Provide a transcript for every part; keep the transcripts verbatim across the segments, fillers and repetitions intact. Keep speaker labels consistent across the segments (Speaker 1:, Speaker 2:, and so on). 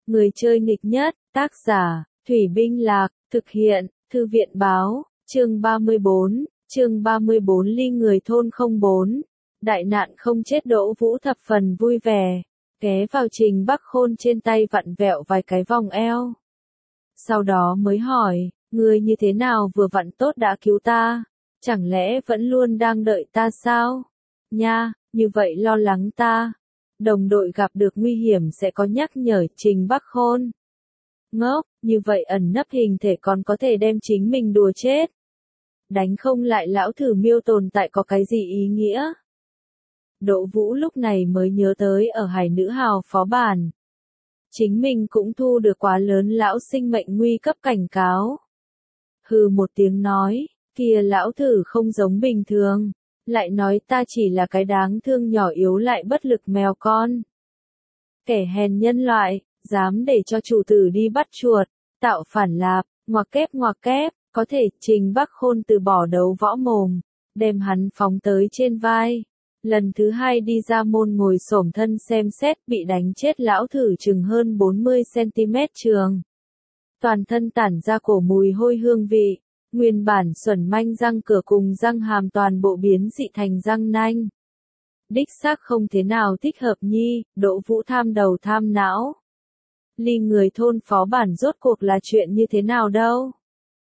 Speaker 1: Người chơi nghịch nhất, tác giả, Thủy Binh Lạc, thực hiện, Thư viện Báo, chương ba mươi bốn, chương ba mươi bốn Ly người thôn không bốn. Đại nạn không chết Đỗ Vũ thập phần vui vẻ, ghé vào Trình Bắc Khôn trên tay vặn vẹo vài cái vòng eo. Sau đó mới hỏi, ngươi như thế nào vừa vặn tốt đã cứu ta, chẳng lẽ vẫn luôn đang đợi ta sao? Nha, như vậy lo lắng ta. Đồng đội gặp được nguy hiểm sẽ có nhắc nhở Trình Bắc Khôn. Ngốc, như vậy ẩn nấp hình thể còn có thể đem chính mình đùa chết. Đánh không lại lão thử miêu tồn tại có cái gì ý nghĩa? Đỗ Vũ lúc này mới nhớ tới ở Hải Nữ Hào phó bản. Chính mình cũng thu được quá lớn lão sinh mệnh nguy cấp cảnh cáo. Hừ một tiếng nói, kia lão thử không giống bình thường, lại nói ta chỉ là cái đáng thương nhỏ yếu lại bất lực mèo con. Kẻ hèn nhân loại, dám để cho chủ tử đi bắt chuột, tạo phản lạp, ngoặc kép ngoặc kép, có thể Trình Bắc Khôn từ bỏ đấu võ mồm, đem hắn phóng tới trên vai. Lần thứ hai đi ra môn ngồi xổm thân xem xét bị đánh chết lão thử chừng hơn bốn mươi xăng-ti-mét trường. Toàn thân tản ra cổ mùi hôi hương vị, nguyên bản xuẩn manh răng cửa cùng răng hàm toàn bộ biến dị thành răng nanh. Đích xác không thế nào thích hợp nhi, Đỗ Vũ tham đầu tham não. Ly người thôn phó bản rốt cuộc là chuyện như thế nào đâu.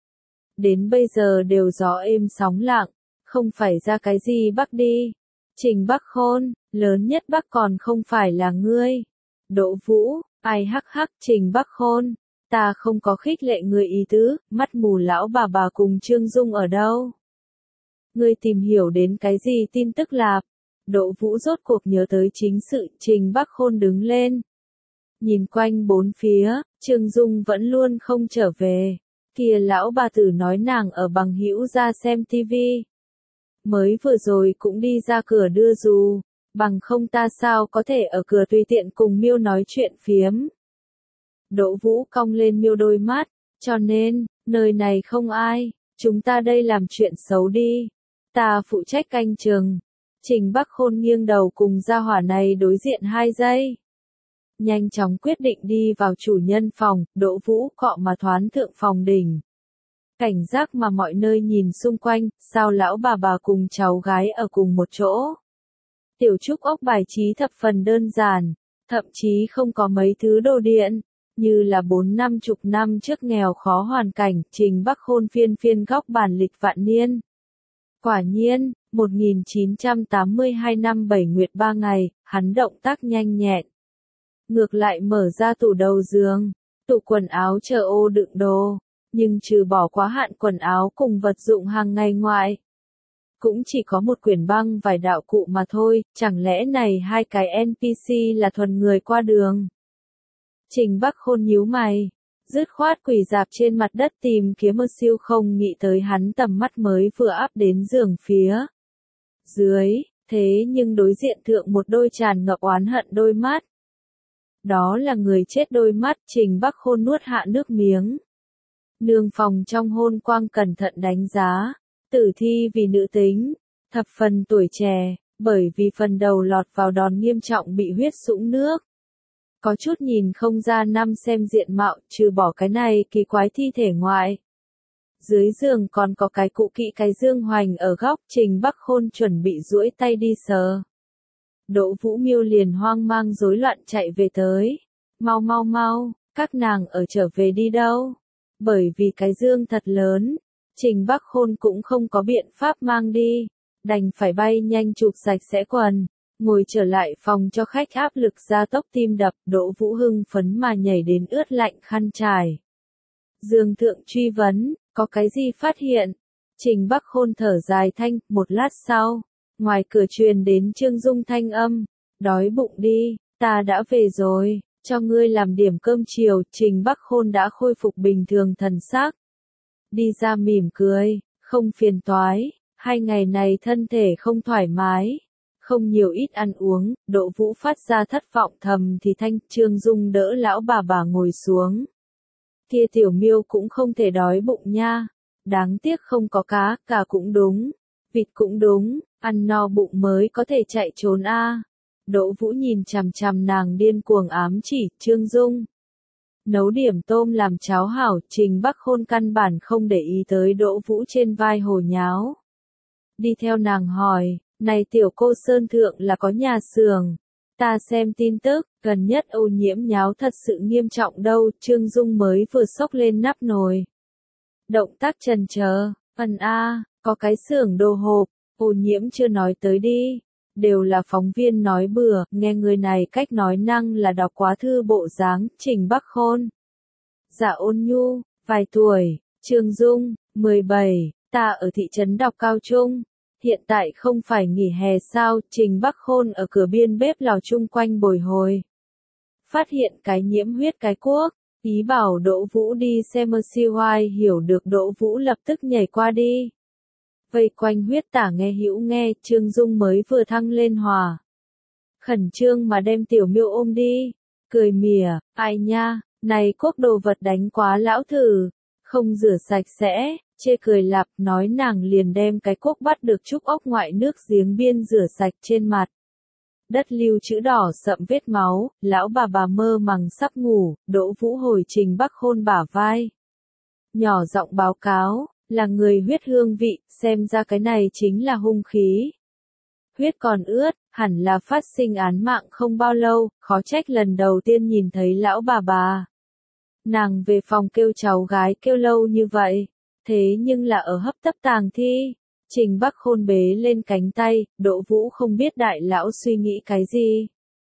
Speaker 1: Đến bây giờ đều gió êm sóng lặng, không phải ra cái gì bắc đi. Trình Bắc Khôn, lớn nhất bắc còn không phải là ngươi. Đỗ Vũ, ai hắc hắc Trình Bắc Khôn, ta không có khích lệ người ý tứ, mắt mù lão bà bà cùng Trương Dung ở đâu. Ngươi tìm hiểu đến cái gì tin tức lạp? Đỗ Vũ rốt cuộc nhớ tới chính sự, Trình Bắc Khôn đứng lên. Nhìn quanh bốn phía, Trương Dung vẫn luôn không trở về. Kia lão bà tử nói nàng ở bằng hữu ra xem tivi. Mới vừa rồi cũng đi ra cửa đưa dù, bằng không ta sao có thể ở cửa tùy tiện cùng Miêu nói chuyện phiếm. Đỗ Vũ cong lên Miêu đôi mắt, cho nên, nơi này không ai, chúng ta đây làm chuyện xấu đi. Ta phụ trách canh chừng. Trình Bắc Khôn nghiêng đầu cùng gia hỏa này đối diện hai giây. Nhanh chóng quyết định đi vào chủ nhân phòng, Đỗ Vũ cọ mà thoán thượng phòng đỉnh. Cảnh giác mà mọi nơi nhìn xung quanh, sao lão bà bà cùng cháu gái ở cùng một chỗ. Tiểu trúc ốc bài trí thập phần đơn giản, thậm chí không có mấy thứ đồ điện, như là bốn năm chục năm trước nghèo khó hoàn cảnh, Trình Bắc Khôn phiên phiên góc bản lịch vạn niên. Quả nhiên, một nghìn chín trăm tám mươi hai năm bảy nguyệt ba ngày, hắn động tác nhanh nhẹn. Ngược lại mở ra tủ đầu giường, tủ quần áo chờ ô đựng đồ. Nhưng trừ bỏ quá hạn quần áo cùng vật dụng hàng ngày ngoại, cũng chỉ có một quyển băng vài đạo cụ mà thôi, chẳng lẽ này hai cái en pê xê là thuần người qua đường. Trình Bắc Khôn nhíu mày, dứt khoát quỳ dạp trên mặt đất tìm kiếm một siêu không nghĩ tới hắn tầm mắt mới vừa áp đến giường phía dưới, thế nhưng đối diện thượng một đôi tràn ngập oán hận đôi mắt. Đó là người chết đôi mắt, Trình Bắc Khôn nuốt hạ nước miếng. Nương phòng trong hôn quang cẩn thận đánh giá, tử thi vì nữ tính, thập phần tuổi trẻ, bởi vì phần đầu lọt vào đòn nghiêm trọng bị huyết sũng nước. Có chút nhìn không ra năm xem diện mạo, trừ bỏ cái này kỳ quái thi thể ngoại. Dưới giường còn có cái cụ kỵ cái dương hoành ở góc, Trình Bắc Khôn chuẩn bị duỗi tay đi sờ. Đỗ Vũ Miêu liền hoang mang rối loạn chạy về tới. Mau mau mau, các nàng ở trở về đi đâu? Bởi vì cái dương thật lớn, Trình Bắc Khôn cũng không có biện pháp mang đi, đành phải bay nhanh chụp sạch sẽ quần, ngồi trở lại phòng cho khách áp lực gia tốc tim đập, Đỗ Vũ hưng phấn mà nhảy đến ướt lạnh khăn trải. Dương thượng truy vấn, có cái gì phát hiện? Trình Bắc Khôn thở dài thanh, một lát sau, ngoài cửa truyền đến Trương Dung thanh âm, đói bụng đi, ta đã về rồi. Cho ngươi làm điểm cơm chiều, Trình Bắc Khôn đã khôi phục bình thường thần sắc. Đi ra mỉm cười, không phiền toái, hai ngày này thân thể không thoải mái, không nhiều ít ăn uống, Đỗ Vũ phát ra thất vọng thầm thì thanh, Trương Dung đỡ lão bà bà ngồi xuống. Kia tiểu Miêu cũng không thể đói bụng nha, đáng tiếc không có cá, cá cũng đúng, vịt cũng đúng, ăn no bụng mới có thể chạy trốn a. Đỗ Vũ nhìn chằm chằm nàng điên cuồng ám chỉ, Trương Dung. Nấu điểm tôm làm cháo hảo, Trình Bắc Khôn căn bản không để ý tới Đỗ Vũ trên vai hồ nháo. Đi theo nàng hỏi, này tiểu cô Sơn Thượng là có nhà xưởng. Ta xem tin tức, gần nhất ô nhiễm nháo thật sự nghiêm trọng đâu, Trương Dung mới vừa xốc lên nắp nồi. Động tác chần chờ, phần A, có cái xưởng đồ hộp, ô nhiễm chưa nói tới đi. Đều là phóng viên nói bừa, nghe người này cách nói năng là đọc quá thư bộ dáng, Trình Bắc Khôn. Dạ Ôn Nhu, vài tuổi, Trương Dung, mười bảy, ta ở thị trấn đọc cao trung. Hiện tại không phải nghỉ hè sao, Trình Bắc Khôn ở cửa biên bếp lò chung quanh bồi hồi. Phát hiện cái nhiễm huyết cái cuốc, ý bảo Đỗ Vũ đi xem Mercy White, hiểu được Đỗ Vũ lập tức nhảy qua đi. Vây quanh huyết tả nghe hữu nghe, Trương Dung mới vừa thăng lên hòa. Khẩn trương mà đem tiểu miêu ôm đi, cười mỉa, ai nha, này quốc đồ vật đánh quá lão thử, không rửa sạch sẽ, chê cười lặp nói nàng liền đem cái quốc bắt được trúc ốc ngoại nước giếng biên rửa sạch trên mặt. Đất lưu chữ đỏ sậm vết máu, lão bà bà mơ màng sắp ngủ, Đỗ Vũ hồi Trình Bắc Khôn bả vai. Nhỏ giọng báo cáo, là người huyết hương vị, xem ra cái này chính là hung khí. Huyết còn ướt, hẳn là phát sinh án mạng không bao lâu, khó trách lần đầu tiên nhìn thấy lão bà bà. Nàng về phòng kêu cháu gái kêu lâu như vậy, thế nhưng là ở hấp tấp tàng thi. Trình Bắc Khôn bế lên cánh tay, Đỗ Vũ không biết đại lão suy nghĩ cái gì.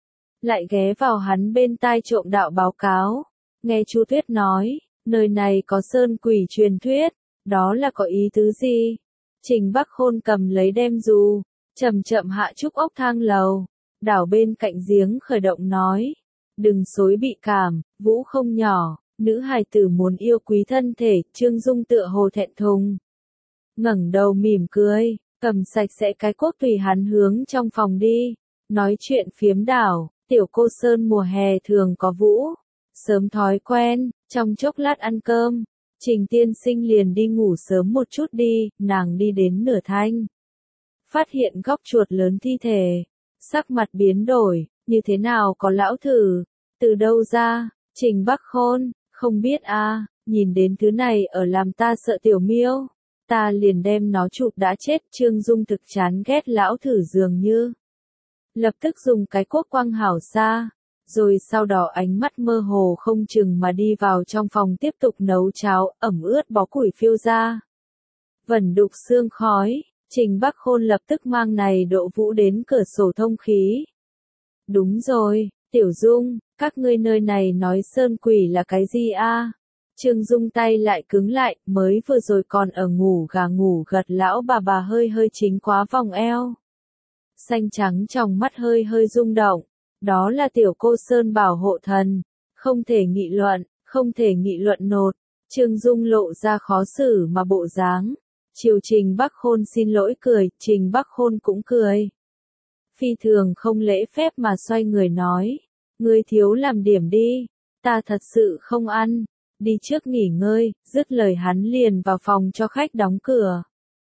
Speaker 1: Lại ghé vào hắn bên tai trộm đạo báo cáo. Nghe Chu Tuyết nói, nơi này có sơn quỷ truyền thuyết, đó là có ý tứ gì? Trình Bắc Khôn cầm lấy đem dù, chậm chậm hạ trúc ốc thang lầu, đảo bên cạnh giếng khởi động nói. Đừng xối bị cảm, Vũ không nhỏ, nữ hài tử muốn yêu quý thân thể, Trương Dung tựa hồ thẹn thùng. Ngẩng đầu mỉm cười, cầm sạch sẽ cái cuốc tùy hắn hướng trong phòng đi, nói chuyện phiếm đảo, tiểu cô Sơn mùa hè thường có Vũ, sớm thói quen, trong chốc lát ăn cơm, Trình tiên sinh liền đi ngủ sớm một chút đi, nàng đi đến nửa thanh. Phát hiện góc chuột lớn thi thể, sắc mặt biến đổi, như thế nào có lão thử, từ đâu ra, Trình Bắc Khôn, không biết a, nhìn đến thứ này ở làm ta sợ tiểu miêu. Ta liền đem nó chụp đã chết, Trương Dung thực chán ghét lão thử dường như. Lập tức dùng cái cuốc quăng hảo xa, rồi sau đó ánh mắt mơ hồ không chừng mà đi vào trong phòng tiếp tục nấu cháo, ẩm ướt bó củi phiêu ra. Vẩn đục sương khói, Trình Bắc Khôn lập tức mang này Đỗ Vũ đến cửa sổ thông khí. Đúng rồi, Tiểu Dung, các ngươi nơi này nói sơn quỷ là cái gì a? Trương Dung tay lại cứng lại, mới vừa rồi còn ở ngủ gà ngủ gật lão bà bà hơi hơi chính quá vòng eo. Xanh trắng trong mắt hơi hơi rung động, đó là tiểu cô Sơn bảo hộ thần, không thể nghị luận, không thể nghị luận nột. Trương Dung lộ ra khó xử mà bộ dáng. Triều Trình Bắc Khôn xin lỗi cười, Trình Bắc Khôn cũng cười. Phi thường không lễ phép mà xoay người nói, ngươi thiếu làm điểm đi, ta thật sự không ăn. Đi trước nghỉ ngơi, dứt lời hắn liền vào phòng cho khách đóng cửa.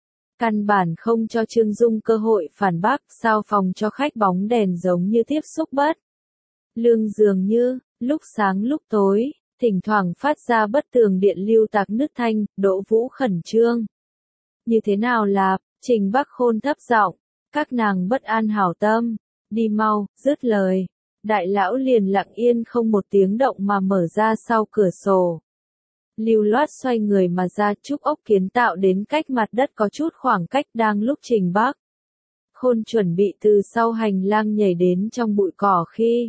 Speaker 1: Căn bản không cho Trương Dung cơ hội phản bác, sao phòng cho khách bóng đèn giống như tiếp xúc bất. Lương dường như, lúc sáng lúc tối, thỉnh thoảng phát ra bất tường điện lưu tạc nứt thanh, Đỗ Vũ khẩn trương. Như thế nào là, Trình Bắc Khôn thấp giọng, các nàng bất an hảo tâm, đi mau, dứt lời. Đại lão liền lặng yên không một tiếng động mà mở ra sau cửa sổ. Lưu loát xoay người mà ra, trúc ốc kiến tạo đến cách mặt đất có chút khoảng cách, đang lúc Trình Bắc Khôn chuẩn bị từ sau hành lang nhảy đến trong bụi cỏ khi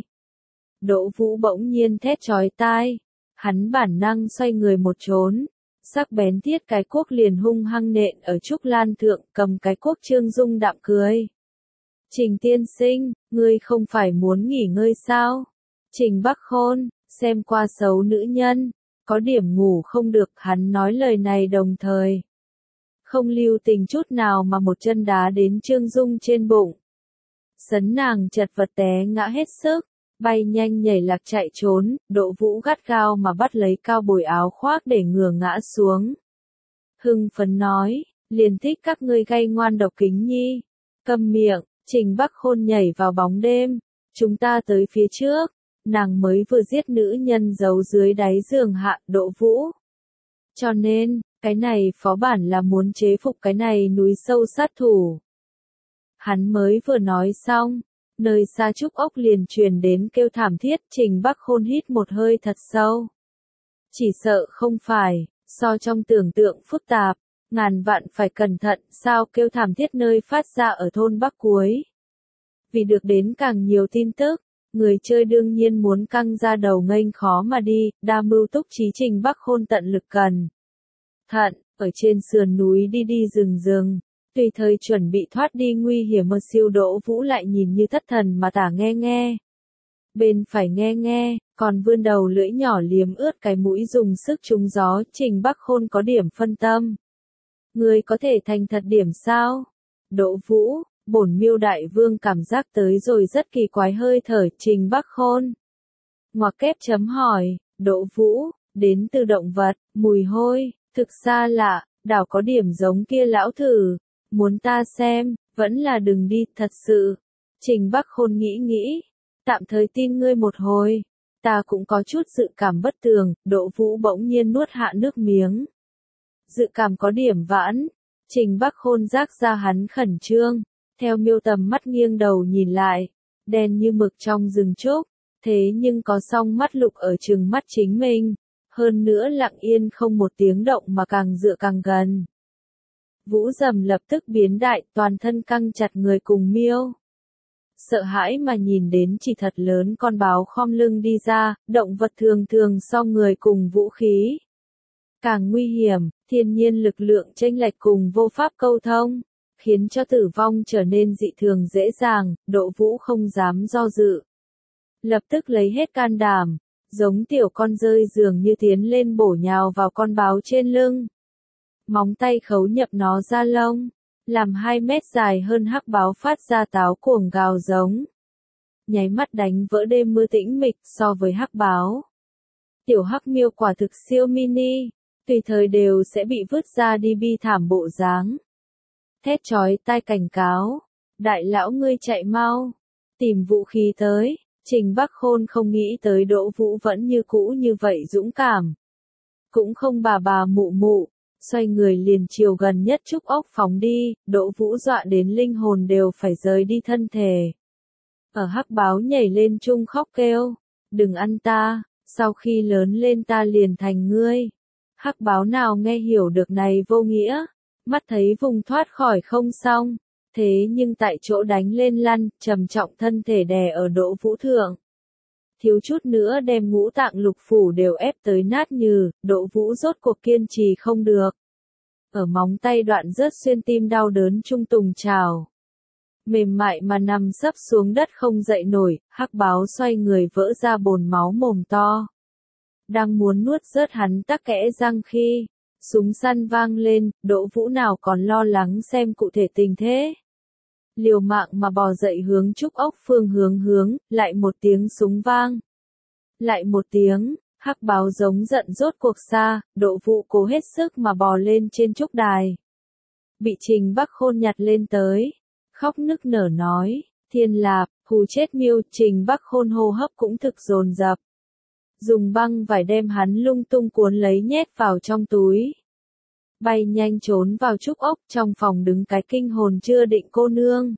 Speaker 1: Đỗ Vũ bỗng nhiên thét chói tai, hắn bản năng xoay người một trốn, sắc bén thiết cái cuốc liền hung hăng nện ở trúc lan thượng, cầm cái cuốc. Trương Dung đạm cười. Trình tiên sinh, ngươi không phải muốn nghỉ ngơi sao? Trình Bắc Khôn, xem qua xấu nữ nhân, có điểm ngủ không được, hắn nói lời này đồng thời. Không lưu tình chút nào mà một chân đá đến Trương Dung trên bụng. Sấn nàng chật vật té ngã hết sức, bay nhanh nhảy lạc chạy trốn, Đỗ Vũ gắt gao mà bắt lấy cao bồi áo khoác để ngừa ngã xuống. Hưng phấn nói, liền thích các ngươi gay ngoan độc kính nhi. Câm miệng. Trình Bắc Khôn nhảy vào bóng đêm, chúng ta tới phía trước, nàng mới vừa giết nữ nhân giấu dưới đáy giường Hạ Đỗ Vũ. Cho nên, cái này phó bản là muốn chế phục cái này núi sâu sát thủ. Hắn mới vừa nói xong, nơi xa trúc ốc liền truyền đến kêu thảm thiết, Trình Bắc Khôn hít một hơi thật sâu. Chỉ sợ không phải, so trong tưởng tượng phức tạp, ngàn vạn phải cẩn thận, sao kêu thảm thiết nơi phát ra ở thôn Bắc cuối. Vì được đến càng nhiều tin tức, người chơi đương nhiên muốn căng ra đầu nghênh khó mà đi, đa mưu túc trí Trình Bắc Khôn tận lực cần. Thận, ở trên sườn núi đi đi rừng rừng, tùy thời chuẩn bị thoát đi nguy hiểm mà Siêu Đỗ Vũ lại nhìn như thất thần mà tả nghe nghe. Bên phải nghe nghe, còn vươn đầu lưỡi nhỏ liếm ướt cái mũi dùng sức trúng gió, Trình Bắc Khôn có điểm phân tâm. Người có thể thành thật điểm sao? Đỗ Vũ, bổn Miêu đại vương cảm giác tới rồi rất kỳ quái hơi thở, Trình Bắc Khôn. Ngoặc kép chấm hỏi, Đỗ Vũ, đến từ động vật, mùi hôi, thực xa lạ, đảo có điểm giống kia lão thử. Muốn ta xem, vẫn là đừng đi, thật sự. Trình Bắc Khôn nghĩ nghĩ, tạm thời tin ngươi một hồi. Ta cũng có chút dự cảm bất tường, Đỗ Vũ bỗng nhiên nuốt hạ nước miếng. Dự cảm có điểm vãn, Trình Bắc Khôn giác ra hắn khẩn trương, theo Miêu tầm mắt nghiêng đầu nhìn lại, đen như mực trong rừng trúc, thế nhưng có song mắt lục ở trừng mắt chính mình, hơn nữa lặng yên không một tiếng động mà càng dựa càng gần. Vũ Dầm lập tức biến đại, toàn thân căng chặt người cùng Miêu. Sợ hãi mà nhìn đến chỉ thật lớn con báo khom lưng đi ra, động vật thường thường so người cùng vũ khí. Càng nguy hiểm, thiên nhiên lực lượng chênh lệch cùng vô pháp câu thông, khiến cho tử vong trở nên dị thường dễ dàng, Đỗ Vũ không dám do dự. Lập tức lấy hết can đảm, giống tiểu con rơi dường như tiến lên bổ nhào vào con báo trên lưng. Móng tay khấu nhập nó ra lông, làm hai mét dài hơn hắc báo phát ra táo cuồng gào giống. Nháy mắt đánh vỡ đêm mưa tĩnh mịch so với hắc báo. Tiểu hắc miêu quả thực siêu mini, tùy thời đều sẽ bị vứt ra đi bi thảm bộ dáng. Thét chói tai cảnh cáo, đại lão ngươi chạy mau, tìm vũ khí tới, Trình Bắc Khôn không nghĩ tới Đỗ Vũ vẫn như cũ như vậy dũng cảm. Cũng không bà bà mụ mụ, xoay người liền chiều gần nhất trúc ốc phóng đi, Đỗ Vũ dọa đến linh hồn đều phải rời đi thân thể. Ở hắc báo nhảy lên chung khóc kêu, đừng ăn ta, sau khi lớn lên ta liền thành ngươi. Hắc báo nào nghe hiểu được này vô nghĩa, mắt thấy vùng thoát khỏi không xong, thế nhưng tại chỗ đánh lên lăn, trầm trọng thân thể đè ở Đỗ Vũ thượng. Thiếu chút nữa đem ngũ tạng lục phủ đều ép tới nát nhừ, Đỗ Vũ rốt cuộc kiên trì không được. Ở móng tay đoạn rớt xuyên tim đau đớn trung tùng trào. Mềm mại mà nằm sấp xuống đất không dậy nổi, hắc báo xoay người vỡ ra bồn máu mồm to. Đang muốn nuốt rớt hắn tắc kẽ răng khi, súng săn vang lên, Đỗ Vũ nào còn lo lắng xem cụ thể tình thế. Liều mạng mà bò dậy hướng trúc ốc phương hướng hướng, lại một tiếng súng vang. Lại một tiếng, hắc báo giống giận rốt cuộc xa, Đỗ Vũ cố hết sức mà bò lên trên trúc đài. Bị Trình Bắc Khôn nhặt lên tới, khóc nức nở nói, thiên lạp, hù chết miêu, Trình Bắc Khôn hô hấp cũng thực dồn dập. Dùng băng vải đem hắn lung tung cuốn lấy nhét vào trong túi. Bay nhanh trốn vào trúc ốc, trong phòng đứng cái kinh hồn chưa định cô nương.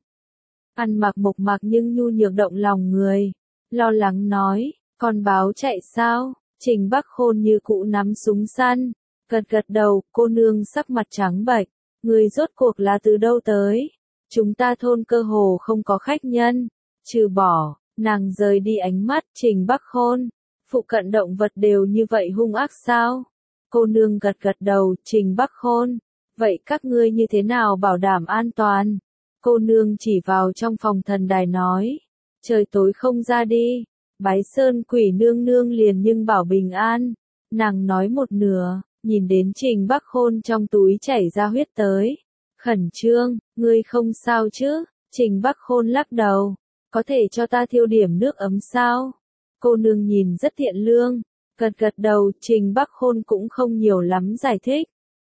Speaker 1: Ăn mặc mộc mạc nhưng nhu nhược động lòng người. Lo lắng nói, con báo chạy sao? Trình Bắc Khôn như cũ nắm súng săn. Gật gật đầu, cô nương sắc mặt trắng bệch. Người rốt cuộc là từ đâu tới? Chúng ta thôn cơ hồ không có khách nhân. Trừ bỏ, nàng rời đi ánh mắt, Trình Bắc Khôn. Phụ cận động vật đều như vậy hung ác sao? Cô nương gật gật đầu, Trình Bắc Khôn. Vậy các ngươi như thế nào bảo đảm an toàn? Cô nương chỉ vào trong phòng thần đài nói. Trời tối không ra đi. Bái sơn quỷ nương nương liền nhưng bảo bình an. Nàng nói một nửa, nhìn đến Trình Bắc Khôn trong túi chảy ra huyết tới. Khẩn trương, ngươi không sao chứ? Trình Bắc Khôn lắc đầu. Có thể cho ta thiêu điểm nước ấm sao? Cô nương nhìn rất thiện lương. Gật gật đầu, Trình Bắc Khôn cũng không nhiều lắm giải thích.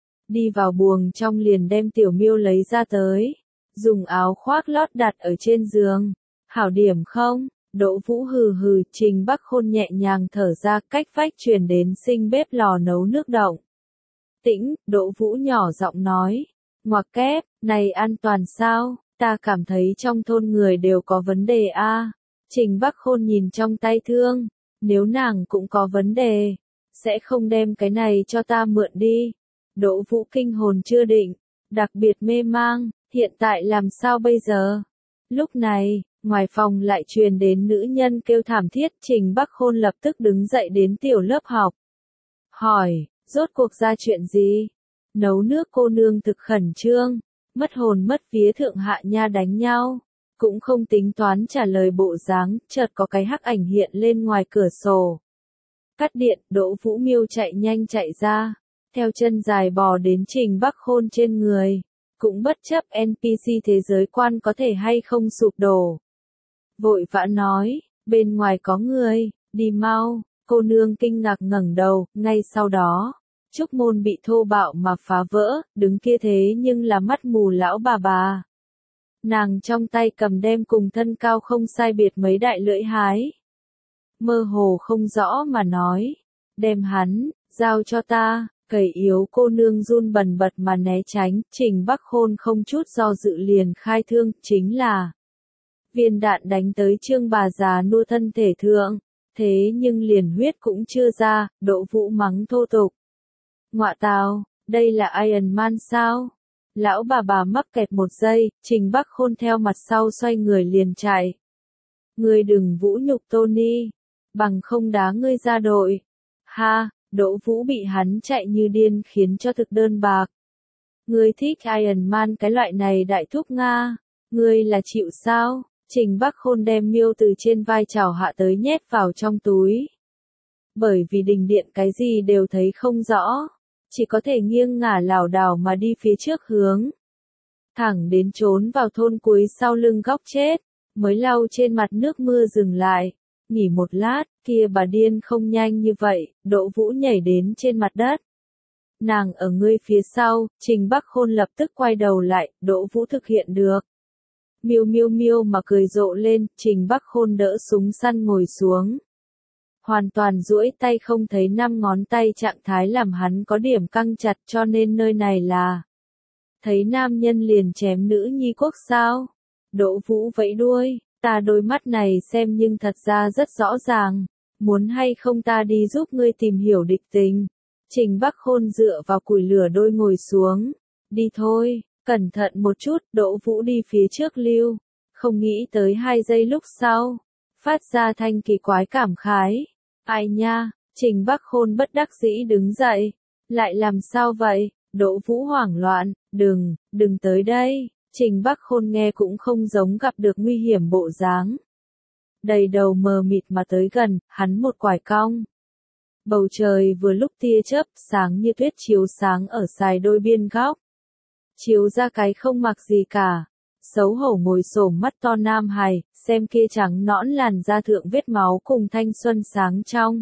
Speaker 1: Đi vào buồng trong liền đem tiểu miêu lấy ra tới. Dùng áo khoác lót đặt ở trên giường. Hảo điểm không? Đỗ Vũ hừ hừ, Trình Bắc Khôn nhẹ nhàng thở ra, cách vách truyền đến sinh bếp lò nấu nước động. Tĩnh, Đỗ Vũ nhỏ giọng nói, ngoặc kép, này an toàn sao, ta cảm thấy trong thôn người đều có vấn đề a. À. Trình Bắc Khôn nhìn trong tay thương, nếu nàng cũng có vấn đề, sẽ không đem cái này cho ta mượn đi. Đỗ Vũ kinh hồn chưa định, đặc biệt mê mang, hiện tại làm sao bây giờ? Lúc này, ngoài phòng lại truyền đến nữ nhân kêu thảm thiết, Trình Bắc Khôn lập tức đứng dậy đến tiểu lớp học. Hỏi, rốt cuộc ra chuyện gì? Nấu nước cô nương thực khẩn trương, mất hồn mất vía thượng hạ nha đánh nhau, cũng không tính toán trả lời bộ dáng, chợt có cái hắc ảnh hiện lên ngoài cửa sổ. Cắt điện, Đỗ Vũ Miêu chạy nhanh chạy ra, theo chân dài bò đến Trình Bắc Khôn trên người, cũng bất chấp en pê xê thế giới quan có thể hay không sụp đổ. Vội vã nói, bên ngoài có người, đi mau, cô nương kinh ngạc ngẩng đầu, ngay sau đó, trúc môn bị thô bạo mà phá vỡ, đứng kia thế nhưng là mắt mù lão bà bà. Nàng trong tay cầm đem cùng thân cao không sai biệt mấy đại lưỡi hái. Mơ hồ không rõ mà nói, đem hắn, giao cho ta, gầy yếu cô nương run bần bật mà né tránh, Trình Bắc Khôn không chút do dự liền khai thương, chính là viên đạn đánh tới Trương bà già nua thân thể thượng, thế nhưng liền huyết cũng chưa ra, Đỗ Vũ mắng thô tục. Ngọa tào, đây là Iron Man sao? Lão bà bà mắc kẹt một giây, Trình Bắc Khôn theo mặt sau xoay người liền chạy. Ngươi đừng vũ nhục Tony, bằng không đá ngươi ra đội. Ha, Đỗ Vũ bị hắn chạy như điên khiến cho thực đơn bạc. Ngươi thích Iron Man cái loại này đại thúc Nga, ngươi là chịu sao? Trình Bắc Khôn đem miêu từ trên vai chảo hạ tới nhét vào trong túi. Bởi vì đình điện cái gì đều thấy không rõ, chỉ có thể nghiêng ngả lảo đảo mà đi phía trước hướng. Thẳng đến trốn vào thôn cuối sau lưng góc chết, mới lau trên mặt nước mưa dừng lại. Nghỉ một lát, kia bà điên không nhanh như vậy, Đỗ Vũ nhảy đến trên mặt đất. Nàng ở ngươi phía sau, Trình Bắc Khôn lập tức quay đầu lại, Đỗ Vũ thực hiện được. Miêu miêu miêu mà cười rộ lên, Trình Bắc Khôn đỡ súng săn ngồi xuống. Hoàn toàn duỗi tay không thấy năm ngón tay trạng thái làm hắn có điểm căng chặt cho nên nơi này là. Thấy nam nhân liền chém nữ nhi quốc sao? Đỗ Vũ vẫy đuôi, ta đôi mắt này xem nhưng thật ra rất rõ ràng. Muốn hay không ta đi giúp ngươi tìm hiểu địch tình. Trình Bắc Khôn dựa vào củi lửa đôi ngồi xuống. Đi thôi, cẩn thận một chút, Đỗ Vũ đi phía trước lưu. Không nghĩ tới hai giây lúc sau. Phát ra thanh kỳ quái cảm khái. Ai nha, Trình Bắc Khôn bất đắc dĩ đứng dậy. Lại làm sao vậy? Đỗ Vũ hoảng loạn, đừng, đừng tới đây. Trình Bắc Khôn nghe cũng không giống gặp được nguy hiểm bộ dáng. Đầy đầu mờ mịt mà tới gần, hắn một quải cong. Bầu trời vừa lúc tia chớp sáng như tuyết chiếu sáng ở sài đôi biên góc. Chiếu ra cái không mặc gì cả. Xấu hổ ngồi xổm mắt to nam hài, xem kia trắng nõn làn da thượng vết máu cùng thanh xuân sáng trong.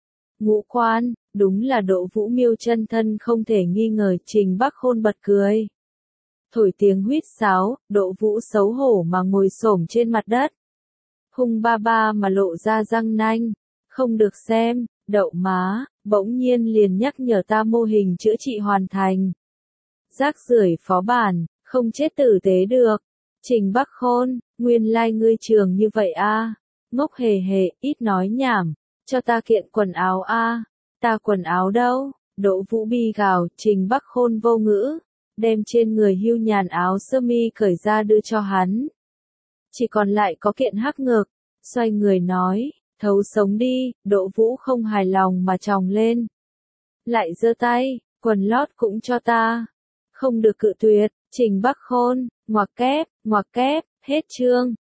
Speaker 1: Ngũ quan, đúng là Đỗ Vũ Miêu chân thân không thể nghi ngờ. Trình Bắc Khôn bật cười. Thổi tiếng huýt sáo, Đỗ Vũ xấu hổ mà ngồi xổm trên mặt đất. Hung ba ba mà lộ ra răng nanh. Không được xem, đậu má, bỗng nhiên liền nhắc nhở ta mô hình chữa trị hoàn thành. Rác rưởi phó bản, không chết tử tế được. Trình Bắc Khôn, nguyên lai like ngươi trường như vậy a, à. Ngốc hề hề, ít nói nhảm, cho ta kiện quần áo a, à. Ta quần áo đâu? Đỗ Vũ bi gào, Trình Bắc Khôn vô ngữ, đem trên người hưu nhàn áo sơ mi cởi ra đưa cho hắn. Chỉ còn lại có kiện hắc ngực, xoay người nói, thấu sống đi, Đỗ Vũ không hài lòng mà tròng lên. Lại giơ tay, quần lót cũng cho ta. Không được cự tuyệt, Trình Bắc Khôn, ngoặc kép, ngoặc kép, hết chương.